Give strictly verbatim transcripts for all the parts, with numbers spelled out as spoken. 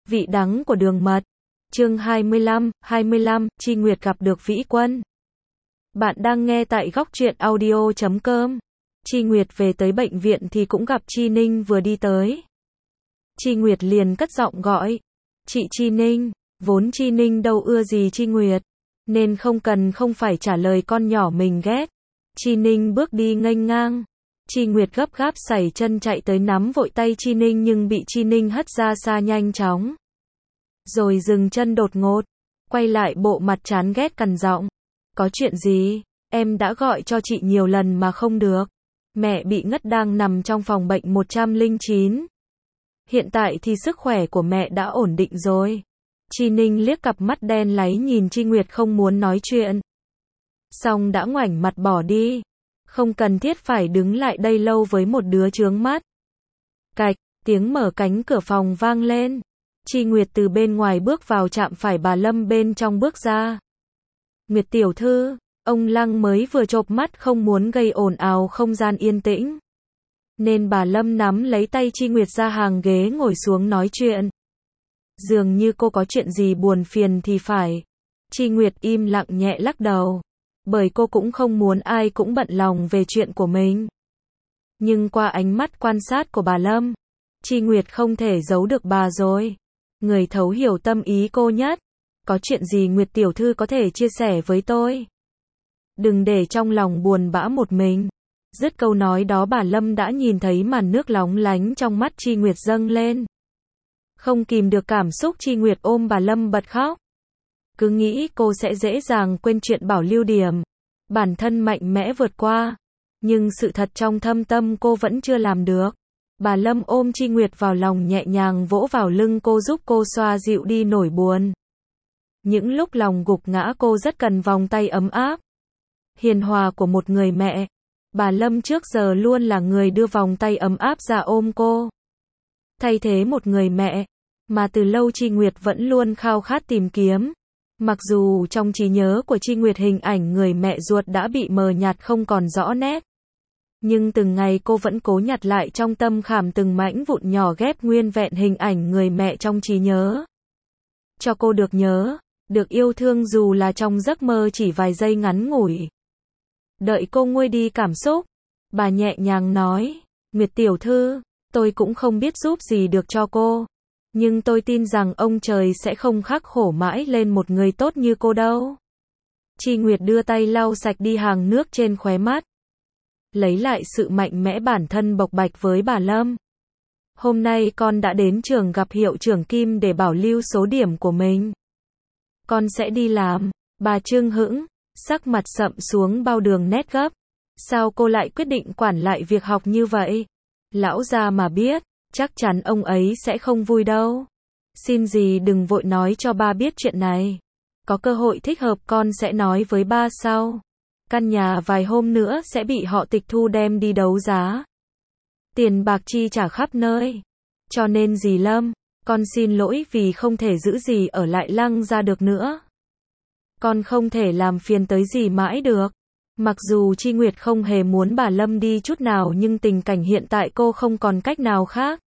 Vị đắng của đường mật. Chương hai mươi lăm, hai mươi lăm, Chi Nguyệt gặp được Vĩ Quân. Bạn đang nghe tại góc truyện audio chấm com. Chi Nguyệt về tới bệnh viện thì cũng gặp Chi Ninh vừa đi tới. Chi Nguyệt liền cất giọng gọi. Chị Chi Ninh. Vốn Chi Ninh đâu ưa gì Chi Nguyệt, nên không cần không phải trả lời con nhỏ mình ghét. Chi Ninh bước đi nghênh ngang. Chi Nguyệt gấp gáp sẩy chân chạy tới nắm vội tay Chi Ninh nhưng bị Chi Ninh hất ra xa nhanh chóng. Rồi dừng chân đột ngột, quay lại bộ mặt chán ghét cằn giọng. Có chuyện gì? Em đã gọi cho chị nhiều lần mà không được. Mẹ bị ngất đang nằm trong phòng bệnh một trăm lẻ chín. Hiện tại thì sức khỏe của mẹ đã ổn định rồi. Chi Ninh liếc cặp mắt đen láy nhìn Chi Nguyệt không muốn nói chuyện. Xong đã ngoảnh mặt bỏ đi. Không cần thiết phải đứng lại đây lâu với một đứa chướng mắt. Cạch, tiếng mở cánh cửa phòng vang lên. Chi Nguyệt từ bên ngoài bước vào chạm phải bà Lâm bên trong bước ra. Nguyệt tiểu thư, ông Lăng mới vừa chộp mắt không muốn gây ồn ào không gian yên tĩnh. Nên bà Lâm nắm lấy tay Chi Nguyệt ra hàng ghế ngồi xuống nói chuyện. Dường như cô có chuyện gì buồn phiền thì phải. Chi Nguyệt im lặng nhẹ lắc đầu. Bởi cô cũng không muốn ai cũng bận lòng về chuyện của mình. Nhưng qua ánh mắt quan sát của bà Lâm, Chi Nguyệt không thể giấu được bà rồi. Người thấu hiểu tâm ý cô nhất. Có chuyện gì Nguyệt tiểu thư có thể chia sẻ với tôi? Đừng để trong lòng buồn bã một mình. Dứt câu nói đó bà Lâm đã nhìn thấy màn nước lóng lánh trong mắt Chi Nguyệt dâng lên. Không kìm được cảm xúc Chi Nguyệt ôm bà Lâm bật khóc. Cứ nghĩ cô sẽ dễ dàng quên chuyện Bảo Lưu Điểm. Bản thân mạnh mẽ vượt qua. Nhưng sự thật trong thâm tâm cô vẫn chưa làm được. Bà Lâm ôm Chi Nguyệt vào lòng nhẹ nhàng vỗ vào lưng cô giúp cô xoa dịu đi nỗi buồn. Những lúc lòng gục ngã cô rất cần vòng tay ấm áp, hiền hòa của một người mẹ. Bà Lâm trước giờ luôn là người đưa vòng tay ấm áp ra ôm cô. Thay thế một người mẹ, mà từ lâu Chi Nguyệt vẫn luôn khao khát tìm kiếm. Mặc dù trong trí nhớ của Chi Nguyệt hình ảnh người mẹ ruột đã bị mờ nhạt không còn rõ nét. Nhưng từng ngày cô vẫn cố nhặt lại trong tâm khảm từng mảnh vụn nhỏ ghép nguyên vẹn hình ảnh người mẹ trong trí nhớ. Cho cô được nhớ, được yêu thương dù là trong giấc mơ chỉ vài giây ngắn ngủi. Đợi cô nguôi đi cảm xúc, bà nhẹ nhàng nói, Nguyệt tiểu thư, tôi cũng không biết giúp gì được cho cô. Nhưng tôi tin rằng ông trời sẽ không khắc khổ mãi lên một người tốt như cô đâu. Chi Nguyệt đưa tay lau sạch đi hàng nước trên khóe mắt. Lấy lại sự mạnh mẽ bản thân bộc bạch với bà Lâm. Hôm nay con đã đến trường gặp hiệu trưởng Kim để bảo lưu số điểm của mình. Con sẽ đi làm. Bà Trương hững, sắc mặt sậm xuống bao đường nét gấp. Sao cô lại quyết định quản lại việc học như vậy? Lão gia mà biết, chắc chắn ông ấy sẽ không vui đâu. Xin dì đừng vội nói cho ba biết chuyện này. Có cơ hội thích hợp con sẽ nói với ba sau. Căn nhà vài hôm nữa sẽ bị họ tịch thu đem đi đấu giá. Tiền bạc chi trả khắp nơi. Cho nên dì Lâm, con xin lỗi vì không thể giữ dì ở lại Lăng gia được nữa. Con không thể làm phiền tới dì mãi được. Mặc dù Chi Nguyệt không hề muốn bà Lâm đi chút nào nhưng tình cảnh hiện tại cô không còn cách nào khác.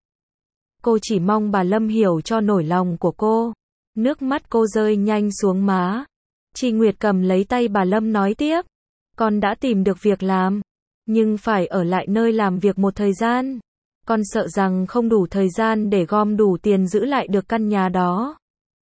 Cô chỉ mong bà Lâm hiểu cho nỗi lòng của cô. Nước mắt cô rơi nhanh xuống má. Chi Nguyệt cầm lấy tay bà Lâm nói tiếp. Con đã tìm được việc làm, nhưng phải ở lại nơi làm việc một thời gian. Con sợ rằng không đủ thời gian để gom đủ tiền giữ lại được căn nhà đó.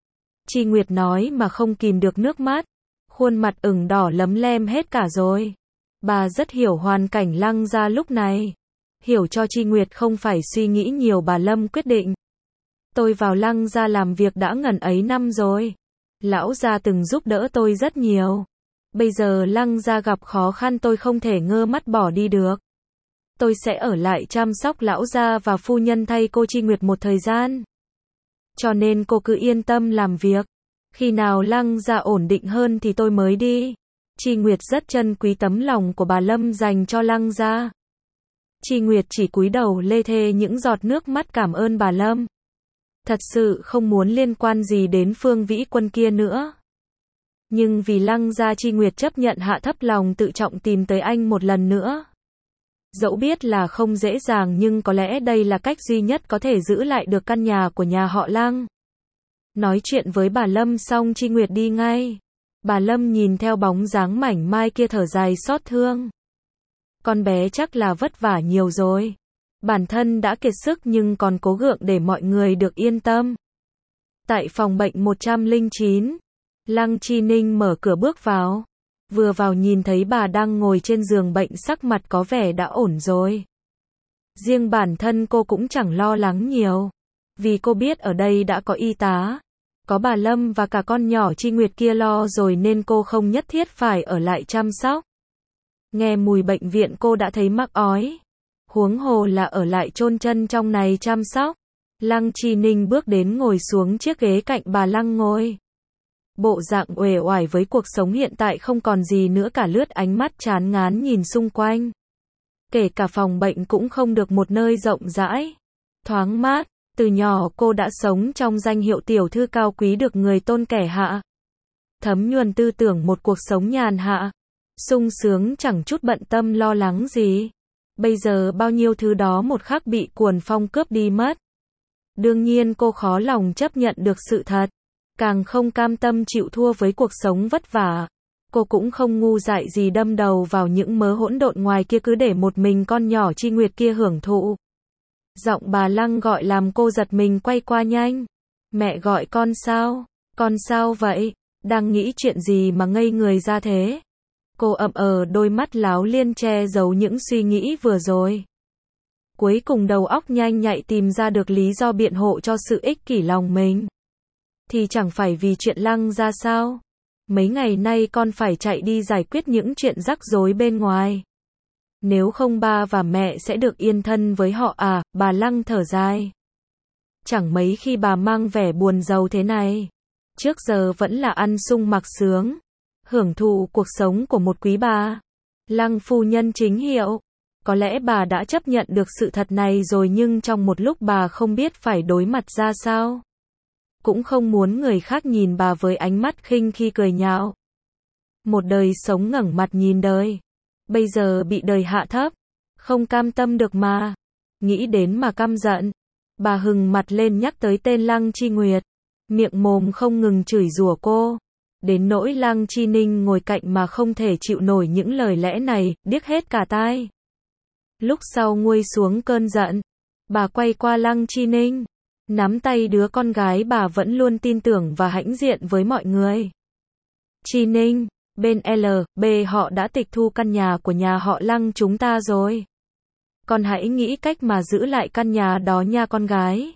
Chi Nguyệt nói mà không kìm được nước mắt. Khuôn mặt ửng đỏ lấm lem hết cả rồi. Bà rất hiểu hoàn cảnh Lăng gia lúc này. Hiểu cho Chi Nguyệt không phải suy nghĩ nhiều bà Lâm quyết định. Tôi vào Lăng gia làm việc đã ngần ấy năm rồi. Lão gia từng giúp đỡ tôi rất nhiều. Bây giờ Lăng gia gặp khó khăn tôi không thể ngơ mắt bỏ đi được. Tôi sẽ ở lại chăm sóc lão gia và phu nhân thay cô Chi Nguyệt một thời gian. Cho nên cô cứ yên tâm làm việc. Khi nào Lăng gia ổn định hơn thì tôi mới đi. Chi Nguyệt rất trân quý tấm lòng của bà Lâm dành cho Lăng gia. Chi Nguyệt chỉ cúi đầu lê thê những giọt nước mắt cảm ơn bà Lâm. Thật sự không muốn liên quan gì đến Phương Vĩ Quân kia nữa. Nhưng vì Lăng gia Chi Nguyệt chấp nhận hạ thấp lòng tự trọng tìm tới anh một lần nữa. Dẫu biết là không dễ dàng nhưng có lẽ đây là cách duy nhất có thể giữ lại được căn nhà của nhà họ Lăng. Nói chuyện với bà Lâm xong Chi Nguyệt đi ngay. Bà Lâm nhìn theo bóng dáng mảnh mai kia thở dài xót thương. Con bé chắc là vất vả nhiều rồi. Bản thân đã kiệt sức nhưng còn cố gượng để mọi người được yên tâm. Tại phòng bệnh một trăm lẻ chín, Lăng Chi Ninh mở cửa bước vào. Vừa vào nhìn thấy bà đang ngồi trên giường bệnh, sắc mặt có vẻ đã ổn rồi. Riêng bản thân cô cũng chẳng lo lắng nhiều. Vì cô biết ở đây đã có y tá, có bà Lâm và cả con nhỏ Chi Nguyệt kia lo rồi nên cô không nhất thiết phải ở lại chăm sóc. Nghe mùi bệnh viện cô đã thấy mắc ói. Huống hồ là ở lại chôn chân trong này chăm sóc. Lăng Chi Ninh bước đến ngồi xuống chiếc ghế cạnh bà Lăng ngồi. Bộ dạng uể oải với cuộc sống hiện tại không còn gì nữa cả, lướt ánh mắt chán ngán nhìn xung quanh. Kể cả phòng bệnh cũng không được một nơi rộng rãi, thoáng mát. Từ nhỏ cô đã sống trong danh hiệu tiểu thư cao quý được người tôn kẻ hạ. Thấm nhuần tư tưởng một cuộc sống nhàn hạ, sung sướng chẳng chút bận tâm lo lắng gì. Bây giờ bao nhiêu thứ đó một khắc bị cuồng phong cướp đi mất. Đương nhiên cô khó lòng chấp nhận được sự thật, càng không cam tâm chịu thua với cuộc sống vất vả. Cô cũng không ngu dại gì đâm đầu vào những mớ hỗn độn ngoài kia cứ để một mình con nhỏ Chi Nguyệt kia hưởng thụ. Giọng bà Lăng gọi làm cô giật mình quay qua nhanh. Mẹ gọi con sao? Con sao vậy? Đang nghĩ chuyện gì mà ngây người ra thế? Cô ậm ờ, đôi mắt láo liên che giấu những suy nghĩ vừa rồi. Cuối cùng đầu óc nhanh nhạy tìm ra được lý do biện hộ cho sự ích kỷ lòng mình. Thì chẳng phải vì chuyện Lăng ra sao? Mấy ngày nay con phải chạy đi giải quyết những chuyện rắc rối bên ngoài. Nếu không ba và mẹ sẽ được yên thân với họ à, bà Lăng thở dài. Chẳng mấy khi bà mang vẻ buồn rầu thế này. Trước giờ vẫn là ăn sung mặc sướng, hưởng thụ cuộc sống của một quý bà. Lăng phu nhân chính hiệu. Có lẽ bà đã chấp nhận được sự thật này rồi nhưng trong một lúc bà không biết phải đối mặt ra sao. Cũng không muốn người khác nhìn bà với ánh mắt khinh khi cười nhạo. Một đời sống ngẩng mặt nhìn đời. Bây giờ bị đời hạ thấp, không cam tâm được mà. Nghĩ đến mà căm giận. Bà hừng mặt lên nhắc tới tên Lăng Chi Nguyệt. Miệng mồm không ngừng chửi rủa cô. Đến nỗi Lăng Chi Ninh ngồi cạnh mà không thể chịu nổi những lời lẽ này, điếc hết cả tai. Lúc sau nguôi xuống cơn giận, bà quay qua Lăng Chi Ninh, nắm tay đứa con gái bà vẫn luôn tin tưởng và hãnh diện với mọi người. Chi Ninh, bên L, B họ đã tịch thu căn nhà của nhà họ Lăng chúng ta rồi. Con hãy nghĩ cách mà giữ lại căn nhà đó nha con gái.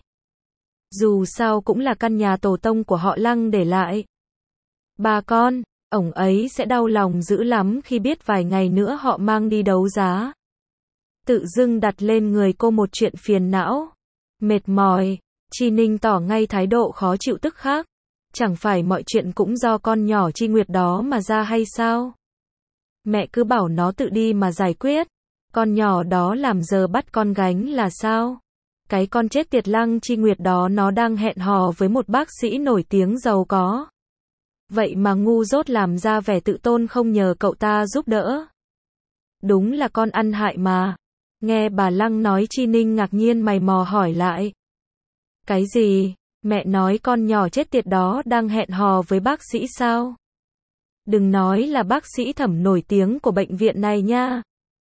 Dù sao cũng là căn nhà tổ tông của họ Lăng để lại. Bà con, ổng ấy sẽ đau lòng dữ lắm khi biết vài ngày nữa họ mang đi đấu giá. Tự dưng đặt lên người cô một chuyện phiền não, mệt mỏi. Chi Ninh tỏ ngay thái độ khó chịu tức khắc. Chẳng phải mọi chuyện cũng do con nhỏ Chi Nguyệt đó mà ra hay sao? Mẹ cứ bảo nó tự đi mà giải quyết. Con nhỏ đó làm giờ bắt con gánh là sao? Cái con chết tiệt Lăng Chi Nguyệt đó nó đang hẹn hò với một bác sĩ nổi tiếng giàu có. Vậy mà ngu dốt làm ra vẻ tự tôn không nhờ cậu ta giúp đỡ. Đúng là con ăn hại mà. Nghe bà Lăng nói Chi Ninh ngạc nhiên mày mò hỏi lại. Cái gì? Mẹ nói con nhỏ chết tiệt đó đang hẹn hò với bác sĩ sao? Đừng nói là bác sĩ Thẩm nổi tiếng của bệnh viện này nha.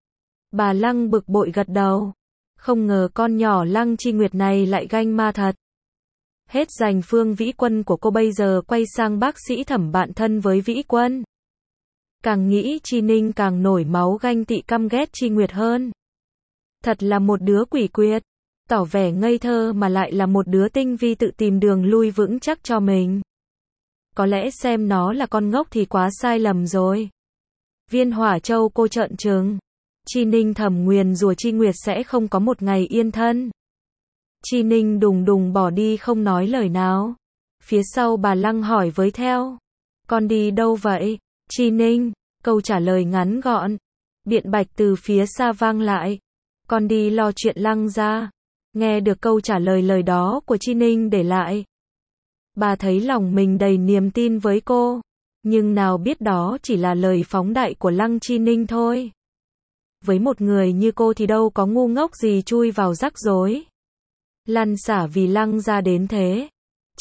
Bà Lăng bực bội gật đầu. Không ngờ con nhỏ Lăng Chi Nguyệt này lại ganh ma thật. Hết giành Phương Vĩ Quân của cô bây giờ quay sang bác sĩ Thẩm bạn thân với Vĩ Quân. Càng nghĩ Chi Ninh càng nổi máu ganh tị căm ghét Chi Nguyệt hơn. Thật là một đứa quỷ quyệt. Tỏ vẻ ngây thơ mà lại là một đứa tinh vi tự tìm đường lui vững chắc cho mình. Có lẽ xem nó là con ngốc thì quá sai lầm rồi. Viên Hỏa Châu cô trợn trừng. Chi Ninh thầm nguyền rủa Chi Nguyệt sẽ không có một ngày yên thân. Chi Ninh đùng đùng bỏ đi không nói lời nào. Phía sau bà Lăng hỏi với theo. Con đi đâu vậy? Chi Ninh, câu trả lời ngắn gọn. Biện bạch từ phía xa vang lại. Con đi lo chuyện Lăng ra. Nghe được câu trả lời lời đó của Chi Ninh để lại. Bà thấy lòng mình đầy niềm tin với cô. Nhưng nào biết đó chỉ là lời phóng đại của Lăng Chi Ninh thôi. Với một người như cô thì đâu có ngu ngốc gì chui vào rắc rối. Lăn xả vì Lăng ra đến thế.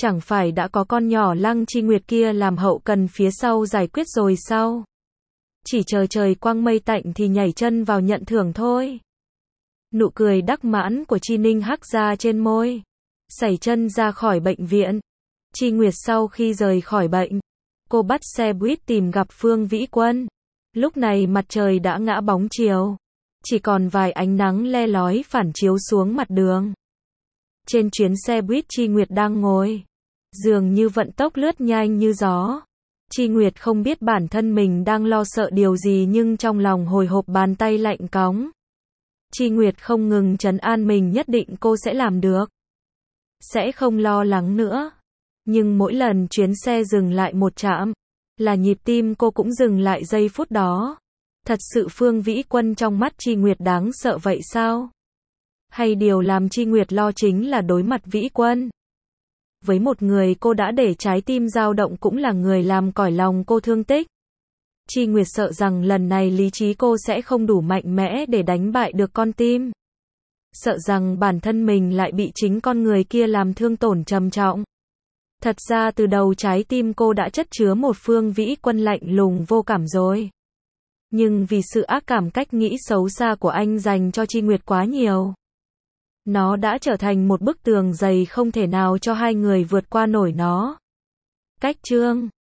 Chẳng phải đã có con nhỏ Lăng Chi Nguyệt kia làm hậu cần phía sau giải quyết rồi sao? Chỉ chờ trời quang mây tạnh thì nhảy chân vào nhận thưởng thôi. Nụ cười đắc mãn của Chi Ninh hắc ra trên môi. Sẩy chân ra khỏi bệnh viện. Chi Nguyệt sau khi rời khỏi bệnh, cô bắt xe buýt tìm gặp Phương Vĩ Quân. Lúc này mặt trời đã ngã bóng chiều, chỉ còn vài ánh nắng le lói phản chiếu xuống mặt đường. Trên chuyến xe buýt Chi Nguyệt đang ngồi, dường như vận tốc lướt nhanh như gió. Chi Nguyệt không biết bản thân mình đang lo sợ điều gì nhưng trong lòng hồi hộp bàn tay lạnh cóng. Chi Nguyệt không ngừng trấn an mình nhất định cô sẽ làm được. Sẽ không lo lắng nữa. Nhưng mỗi lần chuyến xe dừng lại một trạm, là nhịp tim cô cũng dừng lại giây phút đó. Thật sự Phương Vĩ Quân trong mắt Chi Nguyệt đáng sợ vậy sao? Hay điều làm Chi Nguyệt lo chính là đối mặt Vĩ Quân? Với một người cô đã để trái tim dao động cũng là người làm cõi lòng cô thương tích. Chi Nguyệt sợ rằng lần này lý trí cô sẽ không đủ mạnh mẽ để đánh bại được con tim. Sợ rằng bản thân mình lại bị chính con người kia làm thương tổn trầm trọng. Thật ra từ đầu trái tim cô đã chất chứa một Phương Vĩ Quân lạnh lùng vô cảm rồi. Nhưng vì sự ác cảm cách nghĩ xấu xa của anh dành cho Chi Nguyệt quá nhiều, nó đã trở thành một bức tường dày không thể nào cho hai người vượt qua nổi nó. Cách chương